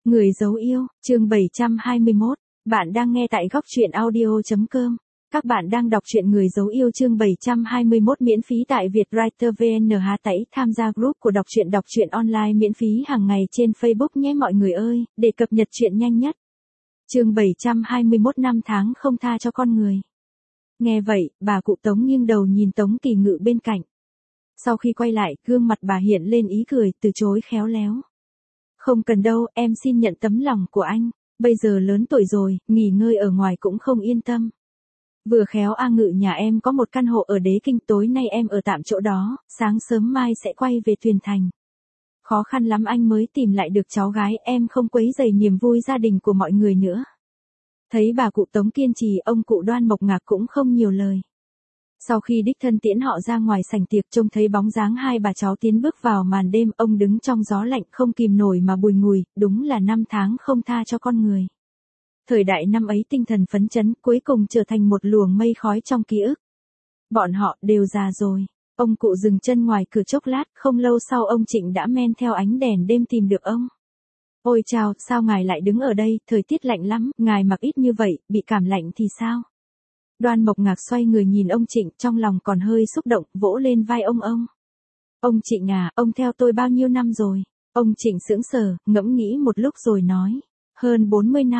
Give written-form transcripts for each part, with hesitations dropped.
Người dấu yêu, chương 721. Bạn đang nghe tại góc truyện audio.com. Các bạn đang đọc truyện Người dấu yêu chương 721 miễn phí tại Vietwriter VN. Tẩy tham gia group của đọc truyện online miễn phí hàng ngày trên Facebook nhé mọi người ơi, để cập nhật truyện nhanh nhất. Chương 721 năm tháng không tha cho con người. Nghe vậy, bà cụ Tống nghiêng đầu nhìn Tống Kỳ Ngự bên cạnh. Sau khi quay lại, gương mặt bà hiện lên ý cười, từ chối khéo léo. Không cần đâu, em xin nhận tấm lòng của anh, bây giờ lớn tuổi rồi, nghỉ ngơi ở ngoài cũng không yên tâm. Vừa khéo A Ngự nhà em có một căn hộ ở Đế Kinh, tối nay em ở tạm chỗ đó, sáng sớm mai sẽ quay về Tuyền Thành. Khó khăn lắm anh mới tìm lại được cháu gái, em không quấy rầy niềm vui gia đình của mọi người nữa. Thấy bà cụ Tống kiên trì, ông cụ Đoan Mộc Ngạc cũng không nhiều lời. Sau khi đích thân tiễn họ ra ngoài sảnh tiệc, trông thấy bóng dáng hai bà cháu tiến bước vào màn đêm, ông đứng trong gió lạnh không kìm nổi mà bùi ngùi, đúng là năm tháng không tha cho con người. Thời đại năm ấy tinh thần phấn chấn, cuối cùng trở thành một luồng mây khói trong ký ức. Bọn họ đều già rồi. Ông cụ dừng chân ngoài cửa chốc lát, không lâu sau ông Trịnh đã men theo ánh đèn đêm tìm được ông. Ôi chào, sao ngài lại đứng ở đây, thời tiết lạnh lắm, ngài mặc ít như vậy, bị cảm lạnh thì sao? Đoan Mộc Ngạc xoay người nhìn ông Trịnh, trong lòng còn hơi xúc động, vỗ lên vai ông. Ông Trịnh à, ông theo tôi bao nhiêu năm rồi? Ông Trịnh sững sờ, ngẫm nghĩ một lúc rồi nói. Hơn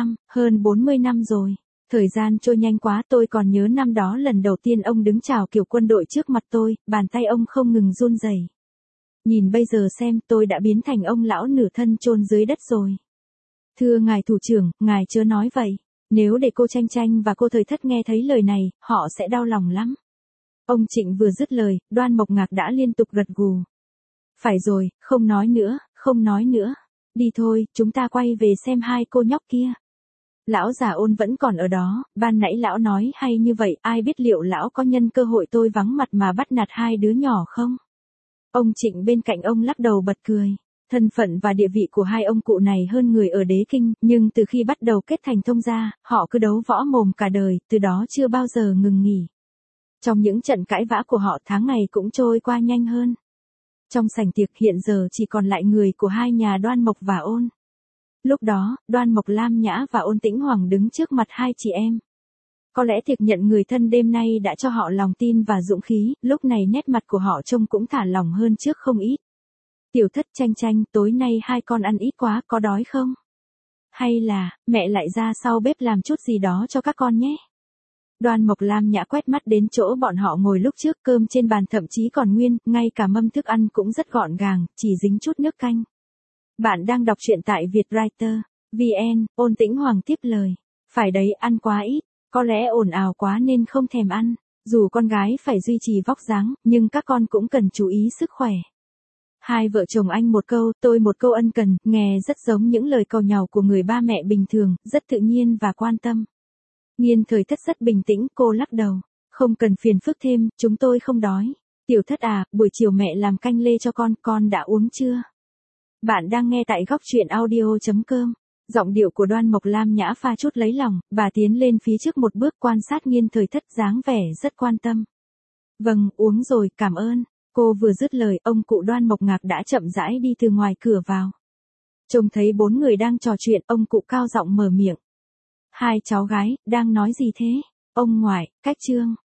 40 năm rồi. Thời gian trôi nhanh quá, tôi còn nhớ năm đó lần đầu tiên ông đứng chào kiểu quân đội trước mặt tôi, bàn tay ông không ngừng run rẩy. Nhìn bây giờ xem, tôi đã biến thành ông lão nửa thân chôn dưới đất rồi. Thưa ngài thủ trưởng, ngài chớ nói vậy. Nếu để cô Tranh Tranh và cô Thời Thất nghe thấy lời này, họ sẽ đau lòng lắm. Ông Trịnh vừa dứt lời, Đoan Mộc Ngạc đã liên tục gật gù. Phải rồi, không nói nữa. Đi thôi, chúng ta quay về xem hai cô nhóc kia. Lão già Ôn vẫn còn ở đó, ban nãy lão nói hay như vậy, ai biết liệu lão có nhân cơ hội tôi vắng mặt mà bắt nạt hai đứa nhỏ không? Ông Trịnh bên cạnh ông lắc đầu bật cười. Thân phận và địa vị của hai ông cụ này hơn người ở Đế Kinh, nhưng từ khi bắt đầu kết thành thông gia, họ cứ đấu võ mồm cả đời, từ đó chưa bao giờ ngừng nghỉ. Trong những trận cãi vã của họ, tháng ngày cũng trôi qua nhanh hơn. Trong sảnh tiệc hiện giờ chỉ còn lại người của hai nhà Đoan Mộc và Ôn. Lúc đó, Đoan Mộc Lam Nhã và Ôn Tĩnh Hoàng đứng trước mặt hai chị em. Có lẽ tiệc nhận người thân đêm nay đã cho họ lòng tin và dũng khí, lúc này nét mặt của họ trông cũng thả lỏng hơn trước không ít. Tiểu Thất, Tranh Tranh, tối nay hai con ăn ít quá, có đói không? Hay là, mẹ lại ra sau bếp làm chút gì đó cho các con nhé? Đoan Mộc Lam Nhã quét mắt đến chỗ bọn họ ngồi lúc trước, cơm trên bàn thậm chí còn nguyên, ngay cả mâm thức ăn cũng rất gọn gàng, chỉ dính chút nước canh. Bạn đang đọc truyện tại Vietwriter VN. Ôn Tĩnh Hoàng tiếp lời. Phải đấy, ăn quá ít, có lẽ ồn ào quá nên không thèm ăn. Dù con gái phải duy trì vóc dáng, nhưng các con cũng cần chú ý sức khỏe. Hai vợ chồng anh một câu, tôi một câu ân cần, nghe rất giống những lời cầu nhàu của người ba mẹ bình thường, rất tự nhiên và quan tâm. Nghiên Thời Thất rất bình tĩnh, cô lắc đầu. Không cần phiền phức thêm, chúng tôi không đói. Tiểu Thất à, buổi chiều mẹ làm canh lê cho con đã uống chưa? Bạn đang nghe tại góc truyện audio.com. Giọng điệu của Đoan Mộc Lam Nhã pha chút lấy lòng, bà tiến lên phía trước một bước quan sát Nghiên Thời Thất dáng vẻ rất quan tâm. Vâng, uống rồi, cảm ơn. Cô vừa dứt lời, ông cụ Đoan Mộc Ngạc đã chậm rãi đi từ ngoài cửa vào. Trông thấy bốn người đang trò chuyện, ông cụ cao giọng mở miệng. Hai cháu gái, đang nói gì thế? Ông ngoại, cách Trương.